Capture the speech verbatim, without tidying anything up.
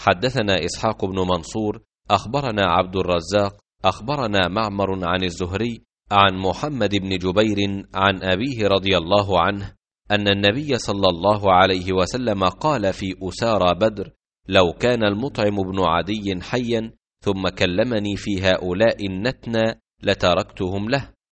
حدثنا إسحاق بن منصور أخبرنا عبد الرزاق أخبرنا معمر عن الزهري عن محمد بن جبير عن أبيه رضي الله عنه أن النبي صلى الله عليه وسلم قال في أسارى بدر: لو كان المطعم بن عدي حيا ثم كلمني في هؤلاء النتنى لتركتهم له.